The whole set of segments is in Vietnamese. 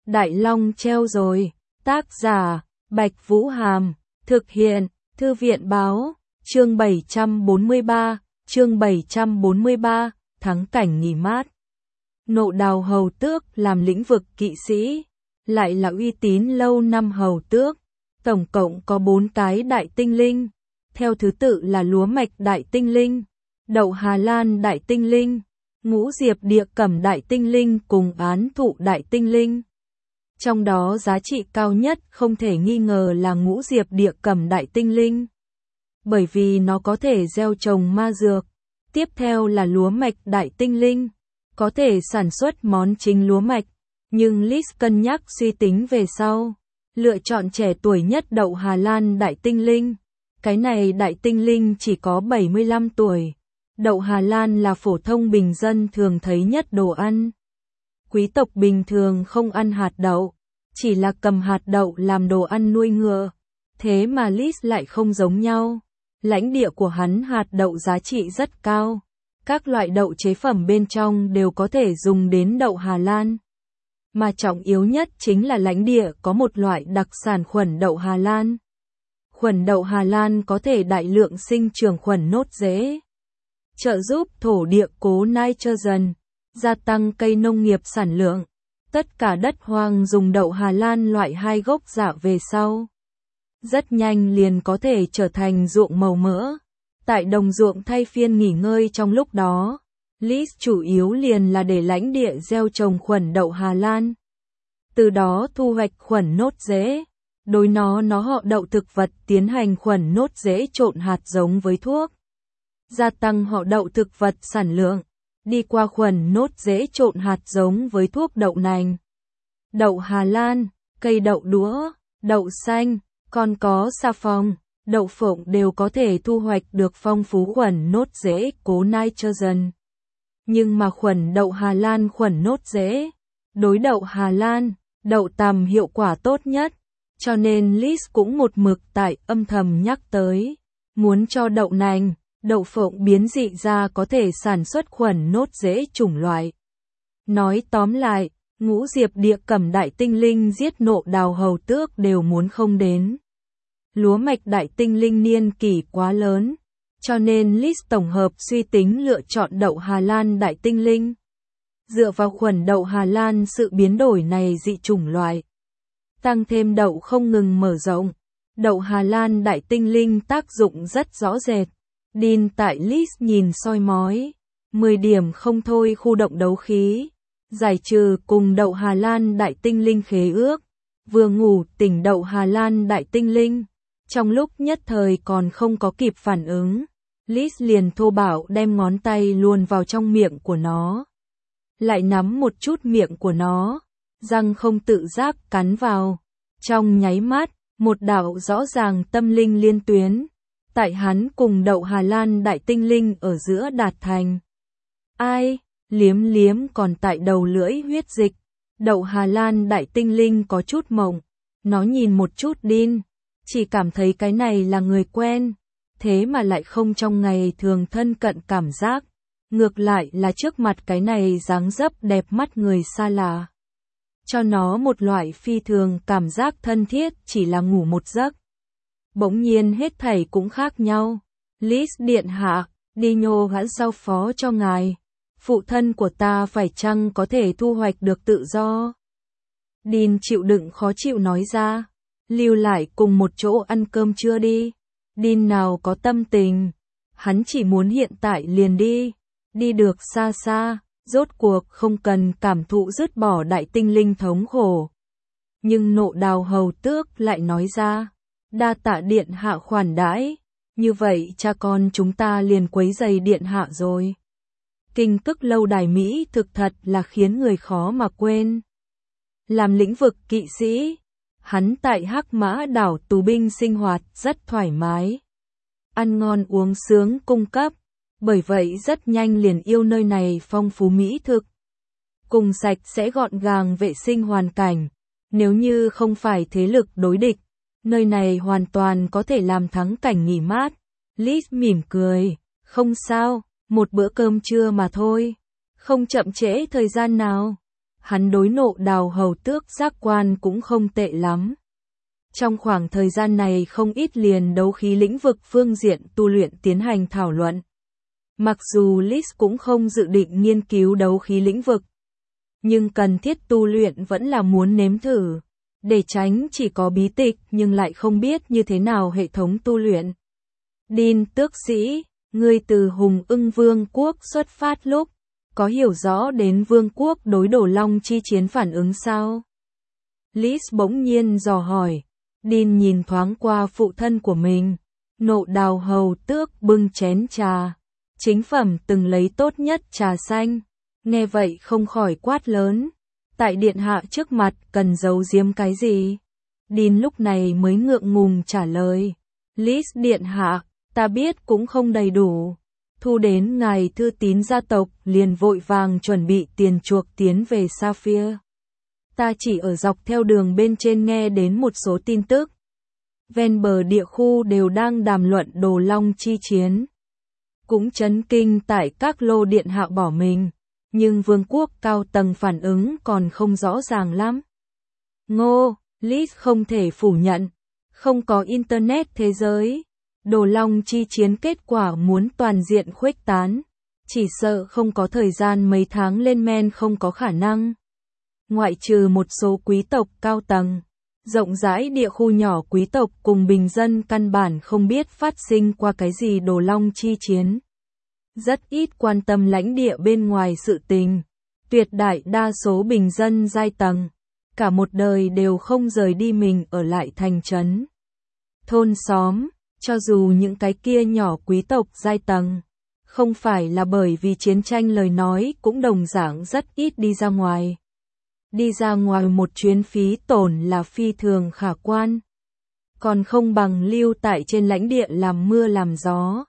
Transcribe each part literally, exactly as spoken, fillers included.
Đại Long treo rồi. Tác giả, Bạch Vũ Hàm. Thực hiện, Thư viện Báo. Chương bảy trăm bốn mươi ba, chương bảy trăm bốn mươi ba, thắng cảnh nghỉ mát. Nộ Đào hầu tước làm lĩnh vực kỵ sĩ, lại là uy tín lâu năm hầu tước. Tổng cộng có bốn cái đại tinh linh, theo thứ tự là lúa mạch đại tinh linh, đậu Hà Lan đại tinh linh, ngũ diệp địa cẩm đại tinh linh cùng án thụ đại tinh linh. Trong đó giá trị cao nhất không thể nghi ngờ là ngũ diệp địa cẩm đại tinh linh, bởi vì nó có thể gieo trồng ma dược. Tiếp theo là lúa mạch đại tinh linh, có thể sản xuất món chính lúa mạch, nhưng Liz cân nhắc suy tính về sau, lựa chọn trẻ tuổi nhất đậu Hà Lan đại tinh linh. Cái này đại tinh linh chỉ có bảy mươi lăm tuổi. Đậu Hà Lan là phổ thông bình dân thường thấy nhất đồ ăn. Quý tộc bình thường không ăn hạt đậu, chỉ là cầm hạt đậu làm đồ ăn nuôi ngựa. Thế mà Liz lại không giống nhau. Lãnh địa của hắn hạt đậu giá trị rất cao. Các loại đậu chế phẩm bên trong đều có thể dùng đến đậu Hà Lan. Mà trọng yếu nhất chính là lãnh địa có một loại đặc sản khuẩn đậu Hà Lan. Khuẩn đậu Hà Lan có thể đại lượng sinh trưởng khuẩn nốt rễ, trợ giúp thổ địa cố nitrogen, gia tăng cây nông nghiệp sản lượng. Tất cả đất hoang dùng đậu Hà Lan loại hai gốc dạ về sau, rất nhanh liền có thể trở thành ruộng màu mỡ. Tại đồng ruộng thay phiên nghỉ ngơi trong lúc đó, Liz chủ yếu liền là để lãnh địa gieo trồng khuẩn đậu Hà Lan. Từ đó thu hoạch khuẩn nốt rễ, đối nó nó họ đậu thực vật tiến hành khuẩn nốt rễ trộn hạt giống với thuốc, gia tăng họ đậu thực vật sản lượng, đi qua khuẩn nốt rễ trộn hạt giống với thuốc đậu nành, đậu Hà Lan, cây đậu đũa, đậu xanh, còn có xà phòng, đậu phộng đều có thể thu hoạch được phong phú khuẩn nốt rễ cố nitrogen. Nhưng mà khuẩn đậu Hà Lan khuẩn nốt rễ, đối đậu Hà Lan, đậu tằm hiệu quả tốt nhất, cho nên Liz cũng một mực tại âm thầm nhắc tới, muốn cho đậu nành, đậu phộng biến dị ra có thể sản xuất khuẩn nốt rễ chủng loại. Nói tóm lại, ngũ diệp địa cẩm đại tinh linh giết Nộ Đào hầu tước đều muốn không đến. Lúa mạch đại tinh linh niên kỷ quá lớn, cho nên Liz tổng hợp suy tính lựa chọn đậu Hà Lan đại tinh linh. Dựa vào khuẩn đậu Hà Lan sự biến đổi này dị chủng loại, tăng thêm đậu không ngừng mở rộng, đậu Hà Lan đại tinh linh tác dụng rất rõ rệt. Dean tại Liz nhìn soi mói, mười điểm không thôi khu động đấu khí, giải trừ cùng đậu Hà Lan đại tinh linh khế ước, vừa ngủ tỉnh đậu Hà Lan đại tinh linh. Trong lúc nhất thời còn không có kịp phản ứng, Liz liền thô bạo đem ngón tay luồn vào trong miệng của nó, lại nắm một chút miệng của nó, răng không tự giác cắn vào. Trong nháy mắt, một đạo rõ ràng tâm linh liên tuyến, tại hắn cùng đậu Hà Lan đại tinh linh ở giữa đạt thành. Ai, liếm liếm còn tại đầu lưỡi huyết dịch, đậu Hà Lan đại tinh linh có chút mộng, nó nhìn một chút Dean, chỉ cảm thấy cái này là người quen, thế mà lại không trong ngày thường thân cận cảm giác, ngược lại là trước mặt cái này dáng dấp đẹp mắt người xa lạ, cho nó một loại phi thường cảm giác thân thiết chỉ là ngủ một giấc. Bỗng nhiên hết thảy cũng khác nhau. Liz điện hạ, đi nhô hãn giao phó cho ngài. Phụ thân của ta phải chăng có thể thu hoạch được tự do? Dean chịu đựng khó chịu nói ra. Lưu lại cùng một chỗ ăn cơm trưa đi. Dean nào có tâm tình. Hắn chỉ muốn hiện tại liền đi. Đi được xa xa, rốt cuộc không cần cảm thụ dứt bỏ đại tinh linh thống khổ. Nhưng Nộ Đào hầu tước lại nói ra. Đa tạ điện hạ khoản đãi, như vậy cha con chúng ta liền quấy rầy điện hạ rồi. Kinh tức lâu đài Mỹ thực thật là khiến người khó mà quên. Làm lĩnh vực kỵ sĩ, hắn tại Hắc Mã đảo tù binh sinh hoạt rất thoải mái. Ăn ngon uống sướng cung cấp, bởi vậy rất nhanh liền yêu nơi này phong phú mỹ thực. Cùng sạch sẽ gọn gàng vệ sinh hoàn cảnh, nếu như không phải thế lực đối địch, nơi này hoàn toàn có thể làm thắng cảnh nghỉ mát. Liz mỉm cười, không sao, một bữa cơm trưa mà thôi, không chậm trễ thời gian nào. hắn đối Nộ Đào hầu tước giác quan cũng không tệ lắm. Trong khoảng thời gian này không ít liền đấu khí lĩnh vực phương diện tu luyện tiến hành thảo luận. Mặc dù Liz cũng không dự định nghiên cứu đấu khí lĩnh vực, nhưng cần thiết tu luyện vẫn là muốn nếm thử, để tránh chỉ có bí tịch nhưng lại không biết như thế nào hệ thống tu luyện. Dean tước sĩ, ngươi từ Hùng Ưng Vương quốc xuất phát lúc, có hiểu rõ đến Vương quốc đối Đồ Long chi chiến phản ứng sao? Liz bỗng nhiên dò hỏi. Dean nhìn thoáng qua phụ thân của mình, Nộ Đào hầu tước bưng chén trà, chính phẩm từng lấy tốt nhất trà xanh, nghe vậy không khỏi quát lớn, tại điện hạ trước mặt cần giấu giếm cái gì? Dean lúc này mới ngượng ngùng trả lời, Liz điện hạ, ta biết cũng không đầy đủ, thu đến ngài thư tín gia tộc liền vội vàng chuẩn bị tiền chuộc tiến về Sapphire. Ta chỉ ở dọc theo đường bên trên nghe đến một số tin tức. Ven bờ địa khu đều đang đàm luận Đồ Long chi chiến. Cũng chấn kinh tại các lô điện hạ bỏ mình, nhưng vương quốc cao tầng phản ứng còn không rõ ràng lắm. Ngô, Liz không thể phủ nhận, không có Internet thế giới. Đồ Long chi chiến kết quả muốn toàn diện khuếch tán, chỉ sợ không có thời gian mấy tháng lên men không có khả năng. Ngoại trừ một số quý tộc cao tầng, rộng rãi địa khu nhỏ quý tộc cùng bình dân căn bản không biết phát sinh qua cái gì Đồ Long chi chiến. Rất ít quan tâm lãnh địa bên ngoài sự tình, tuyệt đại đa số bình dân giai tầng, cả một đời đều không rời đi mình ở lại thành trấn. Thôn xóm, cho dù những cái kia nhỏ quý tộc giai tầng, không phải là bởi vì chiến tranh lời nói cũng đồng dạng rất ít đi ra ngoài. Đi ra ngoài một chuyến phí tổn là phi thường khả quan, còn không bằng lưu tại trên lãnh địa làm mưa làm gió.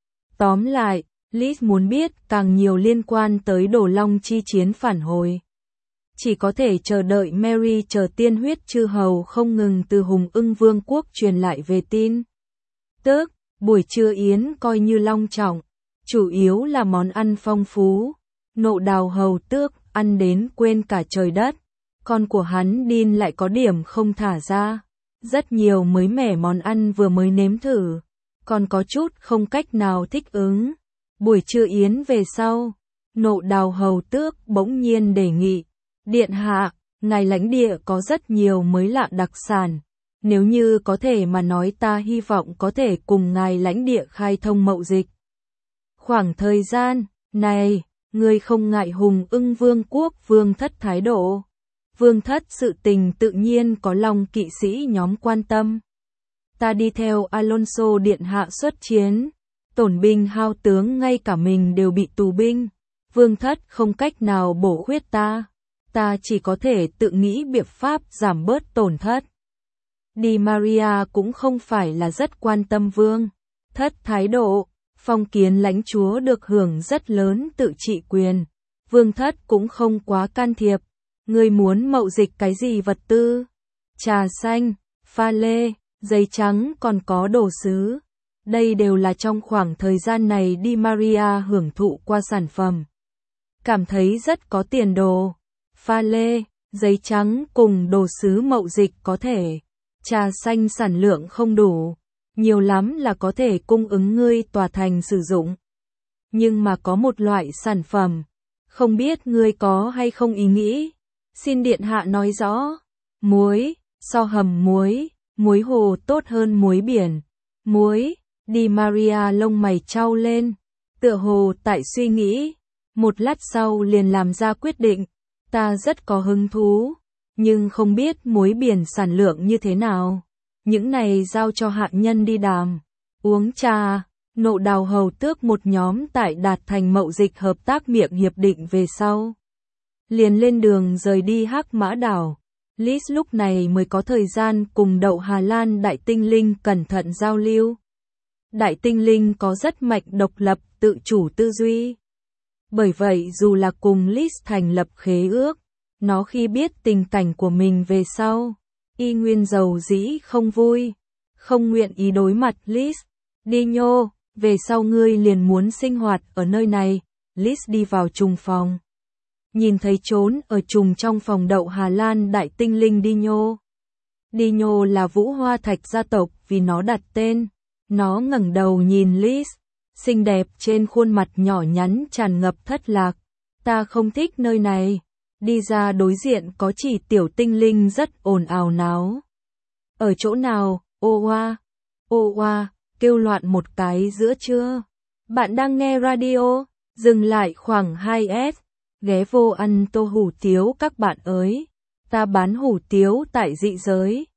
Tóm lại, Liz muốn biết càng nhiều liên quan tới Đồ Long chi chiến phản hồi. Chỉ có thể chờ đợi Mary chờ tiên huyết chư hầu không ngừng từ Hùng Ưng Vương quốc truyền lại về tin. Tức, buổi trưa yến coi như long trọng, chủ yếu là món ăn phong phú. Nộ Đào hầu tước ăn đến quên cả trời đất, con của hắn Dean lại có điểm không thả ra. Rất nhiều mới mẻ món ăn vừa mới nếm thử, còn có chút không cách nào thích ứng. Buổi trưa yến về sau, Nộ Đào hầu tước bỗng nhiên đề nghị, điện hạ, ngài lãnh địa có rất nhiều mới lạ đặc sản. Nếu như có thể mà nói ta hy vọng có thể cùng ngài lãnh địa khai thông mậu dịch. Khoảng thời gian này, ngươi không ngại Hùng Ưng Vương quốc vương thất thái độ. Vương thất sự tình tự nhiên có lòng kỵ sĩ nhóm quan tâm. Ta đi theo Alonso điện hạ xuất chiến, tổn binh hao tướng ngay cả mình đều bị tù binh. Vương thất không cách nào bổ khuyết ta, ta chỉ có thể tự nghĩ biện pháp giảm bớt tổn thất. Di Maria cũng không phải là rất quan tâm vương thất thái độ, phong kiến lãnh chúa được hưởng rất lớn tự trị quyền, vương thất cũng không quá can thiệp. Ngươi muốn mậu dịch cái gì vật tư? Trà xanh, pha lê, giấy trắng còn có đồ sứ. Đây đều là trong khoảng thời gian này Di Maria hưởng thụ qua sản phẩm. Cảm thấy rất có tiền đồ. Pha lê, giấy trắng cùng đồ sứ mậu dịch có thể. Trà xanh sản lượng không đủ, nhiều lắm là có thể cung ứng ngươi tòa thành sử dụng. Nhưng mà có một loại sản phẩm, không biết ngươi có hay không ý nghĩ. Xin điện hạ nói rõ. Muối, so hầm muối, muối hồ tốt hơn muối biển. Muối, Di Maria lông mày chau lên, tựa hồ tại suy nghĩ. Một lát sau liền làm ra quyết định, ta rất có hứng thú, nhưng không biết muối biển sản lượng như thế nào. Những này giao cho hạ nhân đi đàm. Uống trà, Nộ Đào hầu tước một nhóm tại đạt thành mậu dịch hợp tác miệng hiệp định về sau. Liền lên đường rời đi Hắc Mã đảo. Liz lúc này mới có thời gian cùng Đậu Hà Lan Đại Tinh Linh cẩn thận giao lưu. Đại Tinh Linh có rất mạnh độc lập, tự chủ tư duy. Bởi vậy dù là cùng Liz thành lập khế ước, nó khi biết tình cảnh của mình về sau, y nguyên dầu dĩ không vui, không nguyện ý đối mặt Liz. Đi nhô, về sau ngươi liền muốn sinh hoạt ở nơi này. Liz đi vào trùng phòng. nhìn thấy trốn ở trùng trong phòng đậu Hà Lan đại tinh linh Dino. Dino là vũ hoa thạch gia tộc vì nó đặt tên. Nó ngẩng đầu nhìn Liz, xinh đẹp trên khuôn mặt nhỏ nhắn tràn ngập thất lạc. Ta không thích nơi này. Đi ra đối diện có chỉ tiểu tinh linh rất ồn ào náo. Ở chỗ nào, ô oa, ô oa, kêu loạn một cái giữa trưa. Bạn đang nghe radio, dừng lại khoảng hai S, ghé vô ăn tô hủ tiếu các bạn ơi. Ta bán hủ tiếu tại dị giới.